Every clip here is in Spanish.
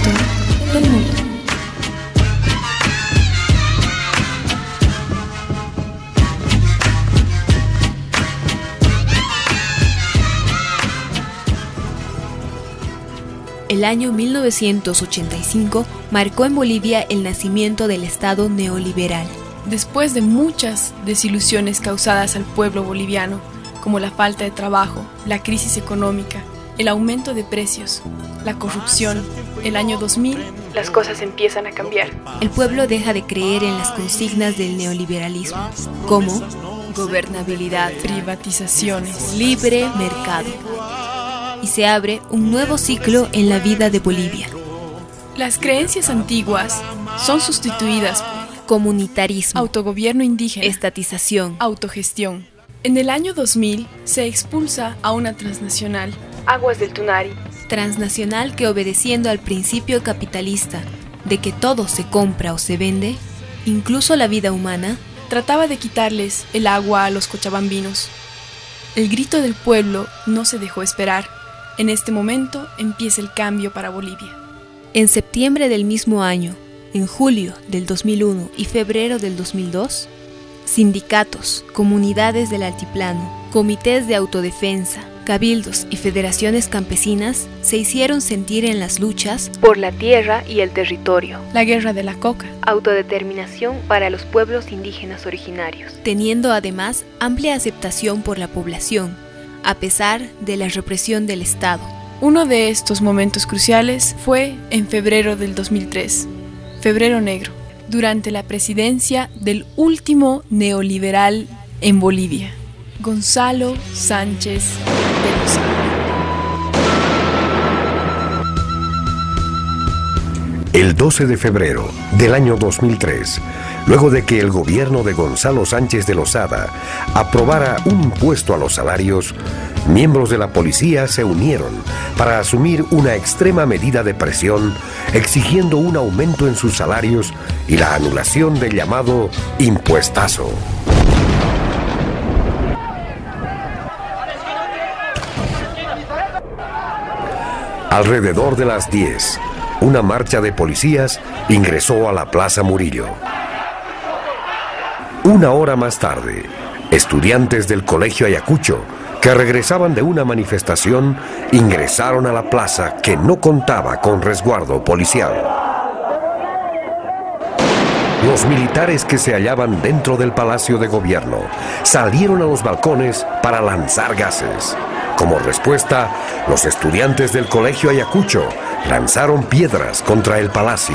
punto del mundo. El año 1985 marcó en Bolivia el nacimiento del Estado neoliberal. Después de muchas desilusiones causadas al pueblo boliviano, como la falta de trabajo, la crisis económica, el aumento de precios, la corrupción, el año 2000, las cosas empiezan a cambiar. El pueblo deja de creer en las consignas del neoliberalismo, como gobernabilidad, privatizaciones, libre mercado, y se abre un nuevo ciclo en la vida de Bolivia. Las creencias antiguas son sustituidas por comunitarismo, autogobierno indígena, estatización, autogestión. En el año 2000 se expulsa a una transnacional, Aguas del Tunari, transnacional que, obedeciendo al principio capitalista de que todo se compra o se vende, incluso la vida humana, trataba de quitarles el agua a los cochabambinos. El grito del pueblo no se dejó esperar. En este momento empieza el cambio para Bolivia. En septiembre del mismo año, en julio del 2001 y febrero del 2002, sindicatos, comunidades del altiplano, comités de autodefensa, cabildos y federaciones campesinas se hicieron sentir en las luchas por la tierra y el territorio. La guerra de la coca. Autodeterminación para los pueblos indígenas originarios, teniendo además amplia aceptación por la población, a pesar de la represión del Estado. Uno de estos momentos cruciales fue en febrero del 2003, Febrero Negro, durante la presidencia del último neoliberal en Bolivia, Gonzalo Sánchez de Lozada. El 12 de febrero del año 2003, luego de que el gobierno de Gonzalo Sánchez de Lozada aprobara un impuesto a los salarios, miembros de la policía se unieron para asumir una extrema medida de presión, exigiendo un aumento en sus salarios y la anulación del llamado impuestazo. Alrededor de las 10, una marcha de policías ingresó a la Plaza Murillo. Una hora más tarde, estudiantes del Colegio Ayacucho, que regresaban de una manifestación, ingresaron a la plaza que no contaba con resguardo policial. Los militares que se hallaban dentro del Palacio de Gobierno salieron a los balcones para lanzar gases. Como respuesta, los estudiantes del Colegio Ayacucho lanzaron piedras contra el palacio.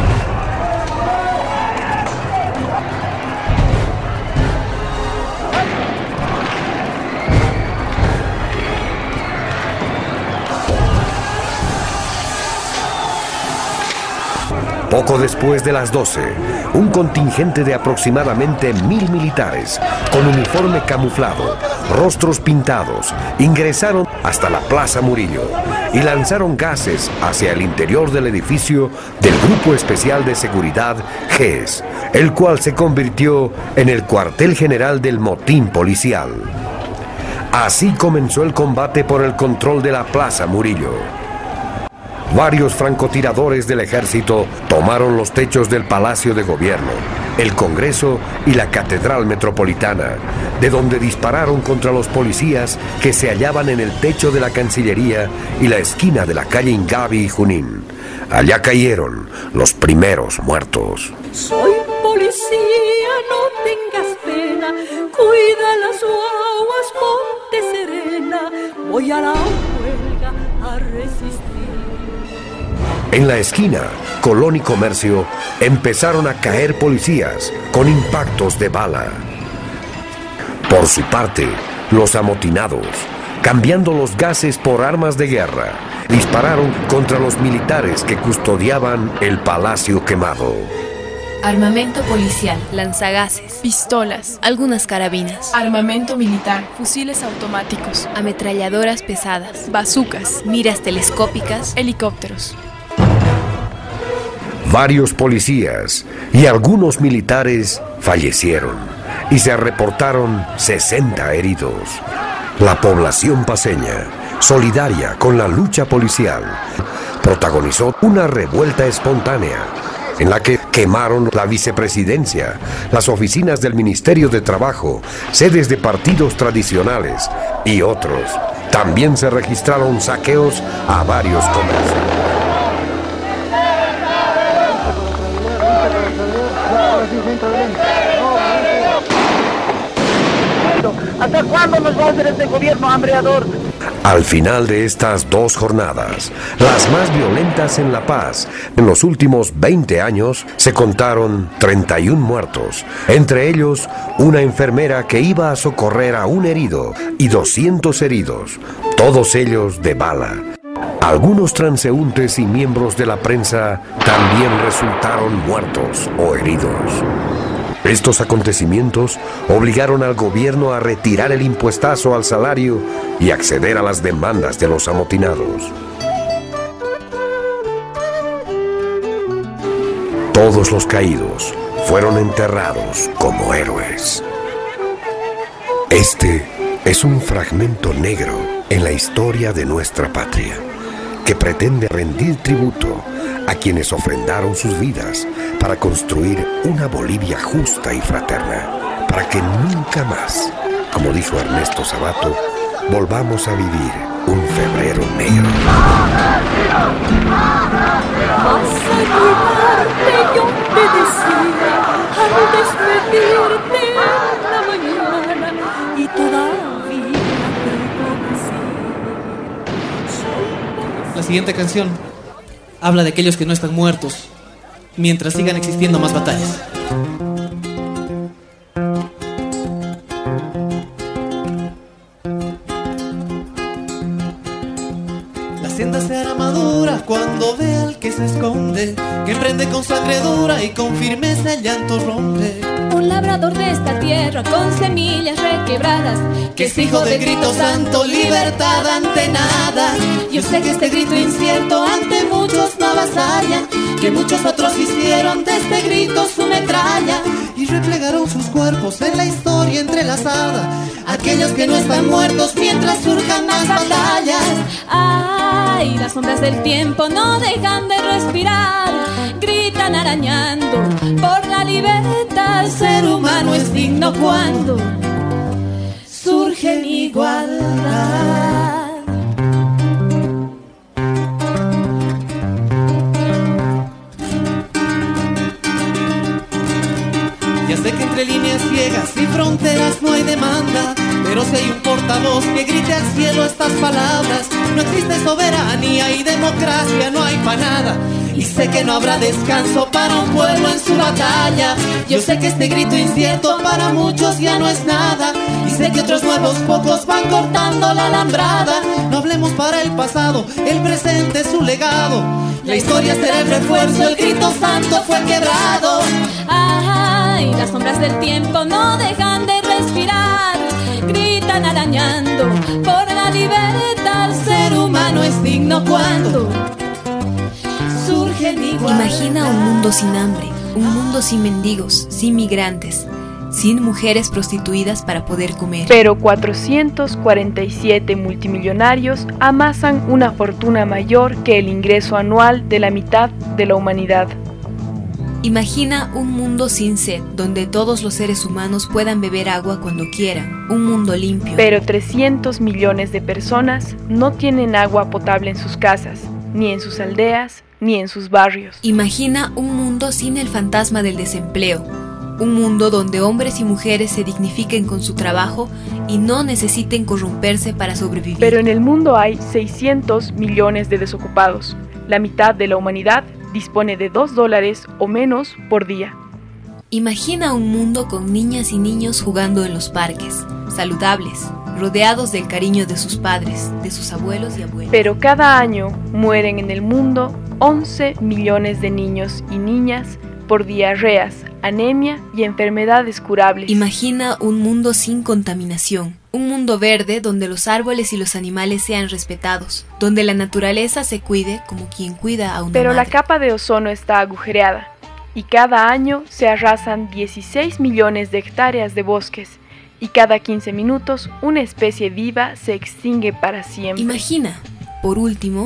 Poco después de las 12, un contingente de aproximadamente 1000 militares, con uniforme camuflado, rostros pintados, ingresaron hasta la Plaza Murillo y lanzaron gases hacia el interior del edificio del Grupo Especial de Seguridad GES, el cual se convirtió en el cuartel general del motín policial. Así comenzó el combate por el control de la Plaza Murillo. Varios francotiradores del ejército tomaron los techos del Palacio de Gobierno, el Congreso y la Catedral Metropolitana, de donde dispararon contra los policías que se hallaban en el techo de la Cancillería y la esquina de la calle Ingavi y Junín. Allá cayeron los primeros muertos. Soy policía, no tengas pena, cuida las guaguas, ponte serena, voy a la huelga a resistir. En la esquina, Colón y Comercio, empezaron a caer policías con impactos de bala. Por su parte, los amotinados, cambiando los gases por armas de guerra, dispararon contra los militares que custodiaban el Palacio Quemado. Armamento policial, lanzagases, pistolas, algunas carabinas, armamento militar, fusiles automáticos, ametralladoras pesadas, bazucas, miras telescópicas, helicópteros. Varios policías y algunos militares fallecieron y se reportaron 60 heridos. La población paceña, solidaria con la lucha policial, protagonizó una revuelta espontánea en la que quemaron la vicepresidencia, las oficinas del Ministerio de Trabajo, sedes de partidos tradicionales y otros. También se registraron saqueos a varios comercios. ¿Hasta cuándo nos va a hacer este gobierno hambreador? Al final de estas 2 jornadas, las más violentas en La Paz, en los últimos 20 años, se contaron 31 muertos, entre ellos una enfermera que iba a socorrer a un herido y 200 heridos, todos ellos de bala. Algunos transeúntes y miembros de la prensa también resultaron muertos o heridos. Estos acontecimientos obligaron al gobierno a retirar el impuestazo al salario y acceder a las demandas de los amotinados. Todos los caídos fueron enterrados como héroes. Este es un fragmento negro en la historia de nuestra patria, que pretende rendir tributo a quienes ofrendaron sus vidas para construir una Bolivia justa y fraterna, para que nunca más, como dijo Ernesto Sabato, volvamos a vivir un febrero negro. Vas a llevarte, yo te decía, al despedirte en la mañana, y todavía te La siguiente canción habla de aquellos que no están muertos mientras sigan existiendo más batallas. La senda será madura cuando vea al que se esconde, que emprende con sangre dura y con firmeza el llanto rompe. Un labrador de esta tierra con semillas requebradas, que es hijo de grito santo, libertad ante nada. Yo sé que este grito incierto ante muchos no avasalla, que muchos otros hicieron de este grito su metralla y replegaron sus cuerpos en la historia entrelazada, aquellos que no están muertos mientras surjan más batallas. Ay, las sombras del tiempo no dejan de respirar, gritan arañando por la libertad. El ser humano es digno cuando surge en igualdad. Ya sé que entre líneas ciegas y fronteras no hay demanda, pero si hay un portavoz que grite al cielo estas palabras: no existe soberanía y democracia, no hay pa' nada. Y sé que no habrá descanso para un pueblo en su batalla. Yo sé que este grito incierto para muchos ya no es nada, y sé que otros nuevos pocos van cortando la alambrada. No hablemos para el pasado, el presente es su legado. La historia será el refuerzo, el grito santo fue quebrado. Ay, las sombras del tiempo no dejan de respirar, gritan arañando por la libertad. El ser humano es digno cuando surge en igualdad. Imagina un mundo sin hambre, un mundo sin mendigos, sin migrantes, sin mujeres prostituidas para poder comer. Pero 447 multimillonarios amasan una fortuna mayor que el ingreso anual de la mitad de la humanidad. Imagina un mundo sin sed, donde todos los seres humanos puedan beber agua cuando quieran, un mundo limpio. Pero 300 millones de personas no tienen agua potable en sus casas, ni en sus aldeas, ni en sus barrios. Imagina un mundo sin el fantasma del desempleo, un mundo donde hombres y mujeres se dignifiquen con su trabajo y no necesiten corromperse para sobrevivir. Pero en el mundo hay 600 millones de desocupados. La mitad de la humanidad dispone de $2 o menos por día. Imagina un mundo con niñas y niños jugando en los parques, saludables, rodeados del cariño de sus padres, de sus abuelos y abuelas. Pero cada año mueren en el mundo 11 millones de niños y niñas por diarreas, anemia y enfermedades curables. Imagina un mundo sin contaminación, un mundo verde donde los árboles y los animales sean respetados, donde la naturaleza se cuide como quien cuida a una Pero madre. la capa de ozono está agujereada y cada año se arrasan 16 millones de hectáreas de bosques y cada 15 minutos una especie viva se extingue para siempre. Imagina, por último,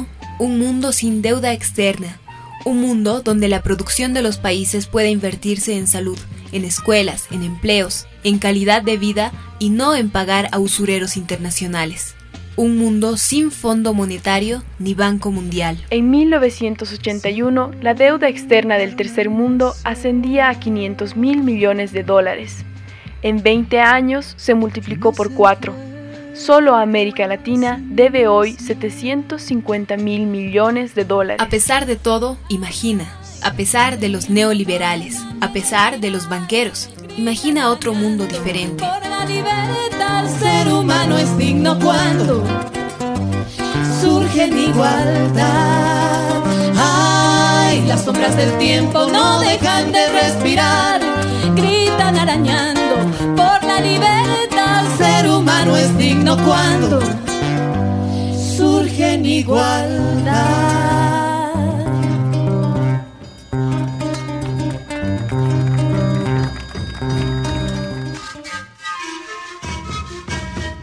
Un mundo sin deuda externa. Un mundo donde la producción de los países pueda invertirse en salud, en escuelas, en empleos, en calidad de vida y no en pagar a usureros internacionales. Un mundo sin Fondo Monetario ni Banco Mundial. En 1981, la deuda externa del tercer mundo ascendía a $500.000 millones. En 20 años se multiplicó por 4. Solo América Latina debe hoy $750.000 millones. A pesar de todo, imagina, a pesar de los neoliberales, a pesar de los banqueros, imagina otro mundo diferente. Por la libertad, el ser humano es digno cuando surge en igualdad. Ay, las sombras del tiempo no dejan de respirar, gritan arañando por la libertad. El ser humano es digno cuando surge en igualdad.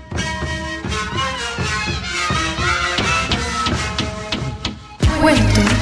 Cuento